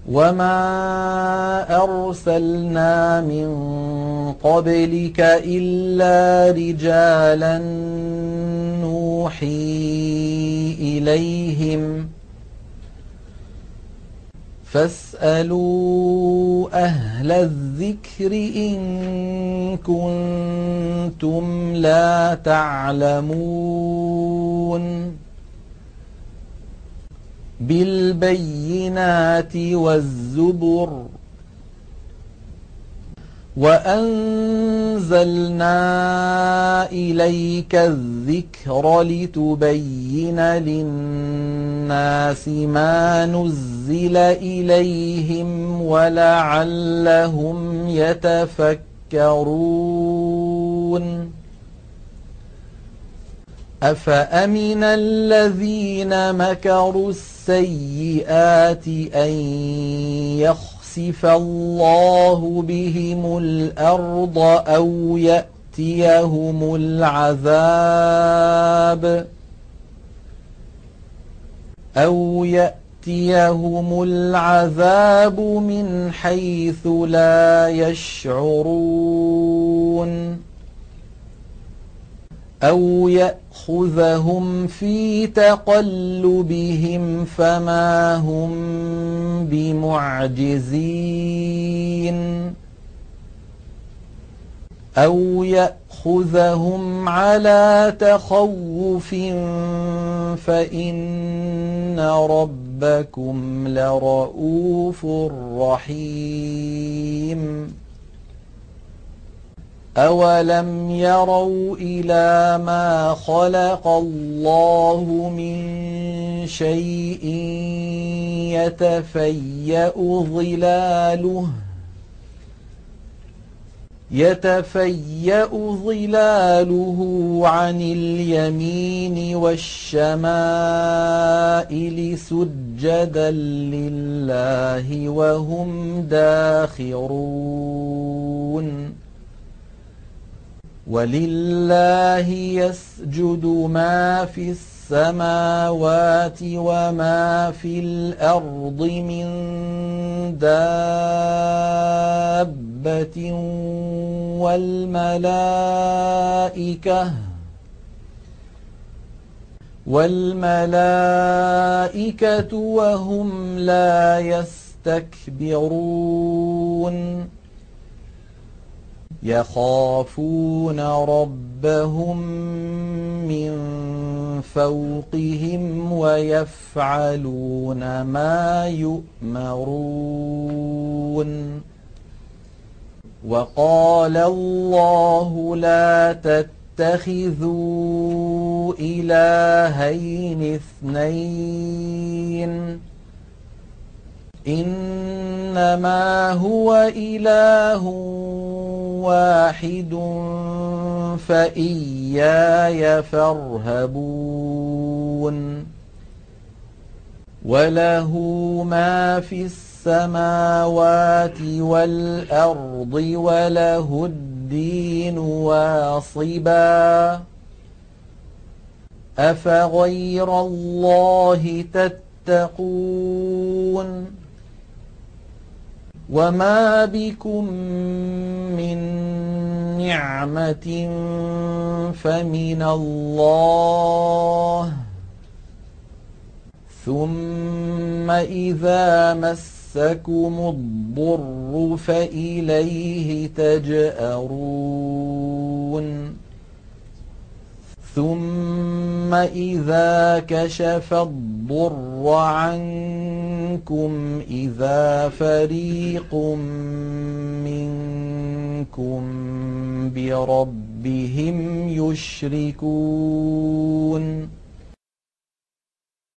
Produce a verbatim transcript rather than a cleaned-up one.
وما أرسلنا من قبلك إلا رجالا نوحي إليهم فاسألوا أهل الذكر إن كنتم لا تعلمون بالبينات والزبر وأنزلنا إليك الذكر لتبين للناس ما نزل إليهم ولعلهم يتفكرون أفأمن الذين مكروا السيئات أن يخسف الله بهم الأرض أو يأتيهم العذاب أو يأتيهم العذاب من حيث لا يشعرون أو يأخذهم في تقلبهم فما هم بمعجزين أو يأخذهم على تخوف فإن ربكم لرؤوف رحيم أولم يروا إلى ما خلق الله من شيء يتفيأ ظلاله يتفيأ ظلاله عن اليمين والشمائل سجدا لله وهم داخرون ولله يسجد ما في السماوات وما في الأرض من دابة والملائكة والملائكة وهم لا يستكبرون يخافون ربهم من فوقهم ويفعلون ما يؤمرون وقال الله لا تتخذوا إلهين اثنين إنما هو إله واحد فإياي فارهبون وله ما في السماوات والأرض وله الدين واصبا أفغير الله تتقون وما بكم من نعمة فمن الله ثم إذا مسكم الضر فإليه تجأرون ثم إذا كشف الضر عنكم إذا فريق منكم بربهم يشركون